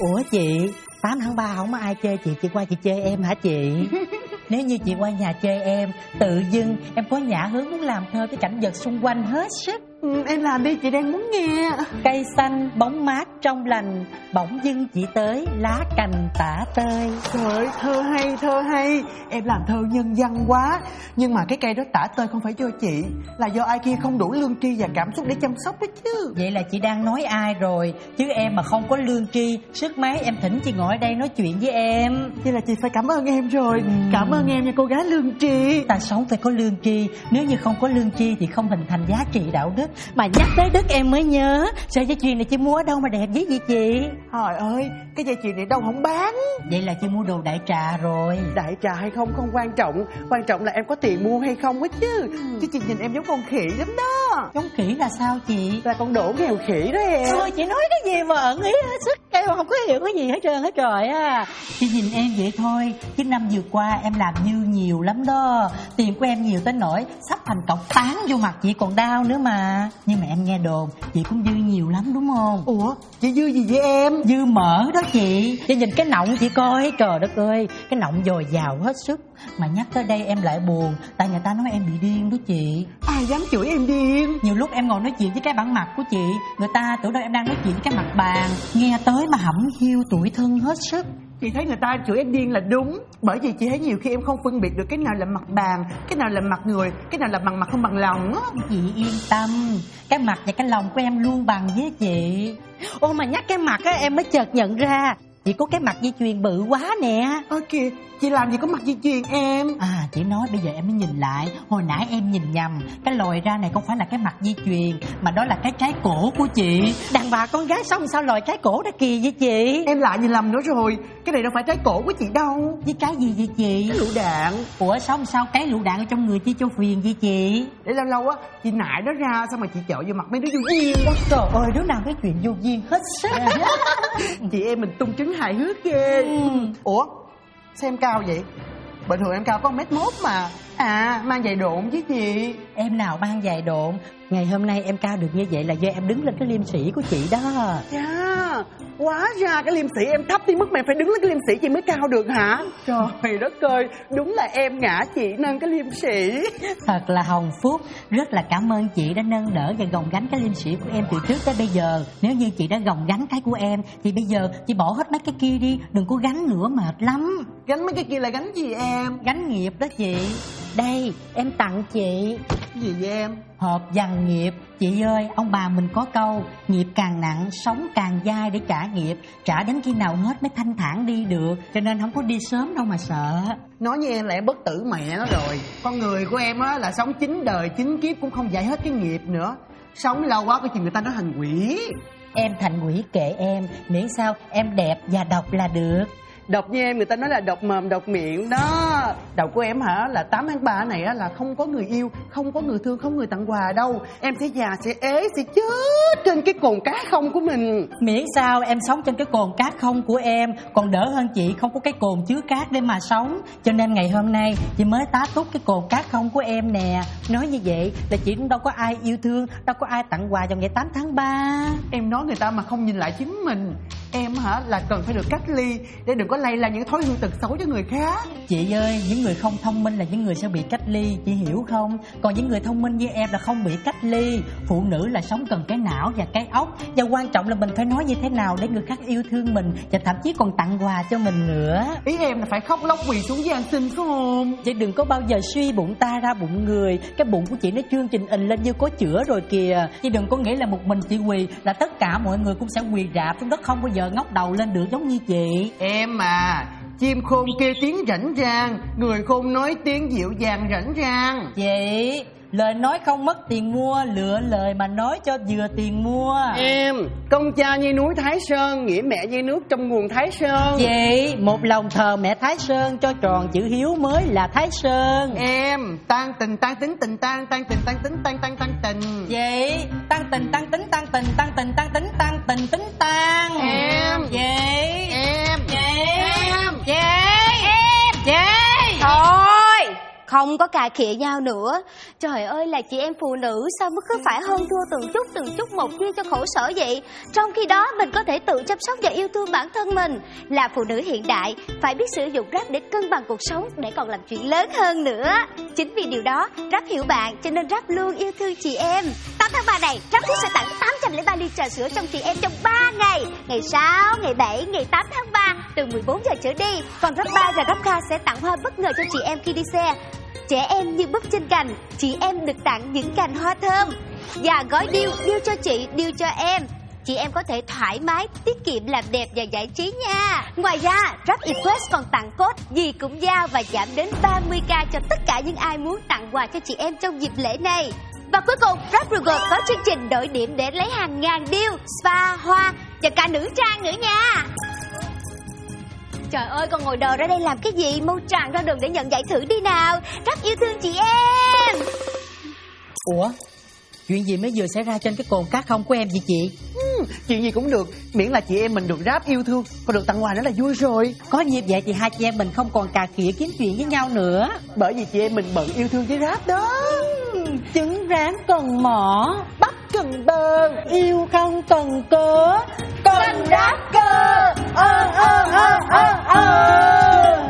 Ủa chị, 8 tháng 3 không có ai chơi chị qua chị chơi em hả chị? Nếu như chị qua nhà chơi em, tự dưng em có nhã hứng muốn làm thơ với cảnh vật xung quanh hết sức. Em làm đi, chị đang muốn nghe. Cây xanh bóng mát trong lành, bỗng dưng chị tới lá cành tả tơi. Trời ơi, thơ hay. Em làm thơ nhân văn quá. Nhưng mà cái cây đó tả tơi không phải do chị, là do ai kia không đủ lương tri và cảm xúc để chăm sóc đó chứ. Vậy là chị đang nói ai rồi? Chứ em mà không có lương tri, sức mấy em thỉnh chị ngồi ở đây nói chuyện với em. Vậy là chị phải cảm ơn em rồi. Cảm ơn em nha cô gái lương tri. Ta sống phải có lương tri, nếu như không có lương tri thì không hình thành giá trị đạo đức. Mà nhắc tới đức em mới nhớ, sợi dây chuyền này chị mua ở đâu mà đẹp dữ vậy chị? Trời ơi, cái dây chuyền này đâu không bán. Vậy là chị mua đồ đại trà rồi. Đại trà hay không không quan trọng, quan trọng là em có tiền mua hay không á chứ. Chứ chị nhìn em giống con khỉ lắm đó. Giống khỉ là sao chị? Là con đổ nghèo khỉ đó em. Thôi chị nói cái gì mà ẩn ý hết sức, em không có hiểu cái gì hết trơn hết trời á. Chị nhìn em vậy thôi, chứ năm vừa qua em làm dư nhiều lắm đó. Tiền của em nhiều tới nỗi sắp thành cọc tán vô mặt chị còn đau nữa mà. Nhưng mà em nghe đồn chị cũng dư nhiều lắm đúng không? Ủa, chị dư gì vậy em? Dư mỡ đó chị. Chị nhìn cái nọng chị coi, trời đất ơi, cái nọng dồi dào hết sức. Mà nhắc tới đây em lại buồn, tại người ta nói em bị điên đó chị. Ai dám chửi em điên? Nhiều lúc em ngồi nói chuyện với cái bản mặt của chị, người ta tưởng đâu em đang nói chuyện với cái mặt bàn, nghe tới mà hẩm hiu tủi thân hết sức. Chị thấy người ta chửi em điên là đúng. Bởi vì chị thấy nhiều khi em không phân biệt được cái nào là mặt bàn, cái nào là mặt người, cái nào là bằng mặt không bằng lòng á. Chị yên tâm, cái mặt và cái lòng của em luôn bằng với chị. Ô mà nhắc cái mặt á, em mới chợt nhận ra chị có cái mặt dây chuyền bự quá nè. Ơ kìa, chị làm gì có mặt dây chuyền em. À chị nói bây giờ em mới nhìn lại, hồi nãy em nhìn nhầm. Cái lòi ra này không phải là cái mặt dây chuyền, mà đó là cái trái cổ của chị. Đàn bà con gái xong sao lòi trái cổ ra kỳ vậy chị? Em lại nhìn lầm nữa rồi. Cái này đâu phải trái cổ của chị đâu. Với cái gì vậy chị? Cái lựu đạn. Ủa xong sao cái lựu đạn ở trong người chi cho phiền vậy chị? Để lâu lâu á, chị nại nó ra xong mà chị chợ vô mặt mấy đứa vô duyên. Trời ơi, đứa nào cái chuyện vô duyên hết sức. Chị em mình tung trứng hài hước ghê. Ủa, sao em cao vậy? Bình thường em cao có 1m1 mà. À, mang giày độn chứ chị. Em nào mang giày độn. Ngày hôm nay em cao được như vậy là do em đứng lên cái liêm sĩ của chị đó. Dạ, hóa ra cái liêm sĩ em thấp tới mức mà em phải đứng lên cái liêm sĩ chị mới cao được hả? Trời đất ơi, đúng là em ngã chị nâng cái liêm sĩ. Thật là hồng phúc. Rất là cảm ơn chị đã nâng đỡ và gồng gánh cái liêm sĩ của em từ trước tới bây giờ. Nếu như chị đã gồng gánh cái của em thì bây giờ chị bỏ hết mấy cái kia đi. Đừng có gánh nữa, mệt lắm. Gánh mấy cái kia là gánh gì em? Gánh nghiệp đó chị. Đây, em tặng chị. Gì vậy em? Hộp dằn nghiệp. Chị ơi, ông bà mình có câu nghiệp càng nặng, sống càng dai để trả nghiệp. Trả đến khi nào hết mới thanh thản đi được. Cho nên không có đi sớm đâu mà sợ. Nói như em là em bất tử mẹ nó rồi. Con người của em á là sống 9 đời 9 kiếp cũng không giải hết cái nghiệp nữa. Sống lâu quá cái chuyện người ta nói thành quỷ. Em thành quỷ kệ em, miễn sao em đẹp và độc là được. Độc như em người ta nói là độc mồm độc miệng đó. Độc của em hả là 8 tháng 3 này á là không có người yêu, không có người thương, không người tặng quà đâu. Em sẽ già, sẽ ế, sẽ chết trên cái cồn cát không của mình. Miễn sao em sống trên cái cồn cát không của em còn đỡ hơn chị không có cái cồn chứa cát để mà sống. Cho nên ngày hôm nay chị mới tá túc cái cồn cát không của em nè. Nói như vậy là chị cũng đâu có ai yêu thương, đâu có ai tặng quà vào ngày 8 tháng 3. Em nói người ta mà không nhìn lại chính mình. Em hả là cần phải được cách ly để đừng có lây lan những thói hư tật xấu cho người khác. Chị ơi, những người không thông minh là những người sẽ bị cách ly, chị hiểu không? Còn những người thông minh như em là không bị cách ly. Phụ nữ là sống cần cái não và cái óc. Và quan trọng là mình phải nói như thế nào để người khác yêu thương mình, và thậm chí còn tặng quà cho mình nữa. Ý em là phải khóc lóc quỳ xuống với anh xin phải không? Chị đừng có bao giờ suy bụng ta ra bụng người. Cái bụng của chị nó chương trình ình lên như có chữa rồi kìa. Chị đừng có nghĩ là một mình chị quỳ là tất cả mọi người cũng sẽ quỳ rạp xuống đất, không bao giờ ngóc đầu lên được giống như chị. Em mà, chim khôn kêu tiếng rảnh rang, người khôn nói tiếng dịu dàng rảnh rang. Chị, lời nói không mất tiền mua, lựa lời mà nói cho vừa tiền mua. Em, công cha như núi Thái Sơn, nghĩa mẹ như nước trong nguồn Thái Sơn. Chị, một lòng thờ mẹ Thái Sơn cho tròn chữ hiếu mới là Thái Sơn. Em, tan tình tan tính tình tan, tan tình tan tính tan tan tan tình. Chị, tan tình tan tính tan tình tan tình tan tính tan tình tính tan. Em, chị, em, chị, em, chị, Em. chị. Thôi, không có cà khịa nhau nữa. Trời ơi, là chị em phụ nữ sao mới cứ phải hơn thua từng chút một chia cho khổ sở vậy? Trong khi đó mình có thể tự chăm sóc và yêu thương bản thân mình. Là phụ nữ hiện đại phải biết sử dụng Rap để cân bằng cuộc sống, để còn làm chuyện lớn hơn nữa. Chính vì điều đó Rap hiểu bạn, cho nên Rap luôn yêu thương chị em. 8 tháng 3 này Rap sẽ tặng 803 ly trà sữa trong chị em trong 3 ngày. Ngày 6, ngày 7, ngày 8 tháng 3 từ 14 giờ trở đi. Còn Rap 3 và Rap Kha sẽ tặng hoa bất ngờ cho chị em khi đi xe. Trẻ em như búp trên cành, chị em được tặng những cành hoa thơm. Và gói điêu cho chị, điêu cho em. Chị em có thể thoải mái, tiết kiệm làm đẹp và giải trí nha. Ngoài ra, Rap Express còn tặng code gì cũng giao và giảm đến 30k cho tất cả những ai muốn tặng quà cho chị em trong dịp lễ này. Và cuối cùng, Rap Ruger có chương trình đổi điểm để lấy hàng ngàn deal, spa, hoa và cả nữ trang nữa nha. Trời ơi, con ngồi đờ ra đây làm cái gì? Mau tràn ra đường để nhận giải thưởng đi nào. Rap yêu thương chị em. Ủa? Chuyện gì mới vừa xảy ra trên cái cồn cát không của em vậy chị? Chuyện gì cũng được, miễn là chị em mình được Rap yêu thương, còn được tặng quà nữa là vui rồi. Có như vậy thì hai chị em mình không còn cà khịa kiếm chuyện với nhau nữa. Bởi vì chị em mình bận yêu thương với Rap đó. Trứng rán cần mỏ, Bắp cần bơ, yêu không cần cớ, Cần Rap cơ. ơ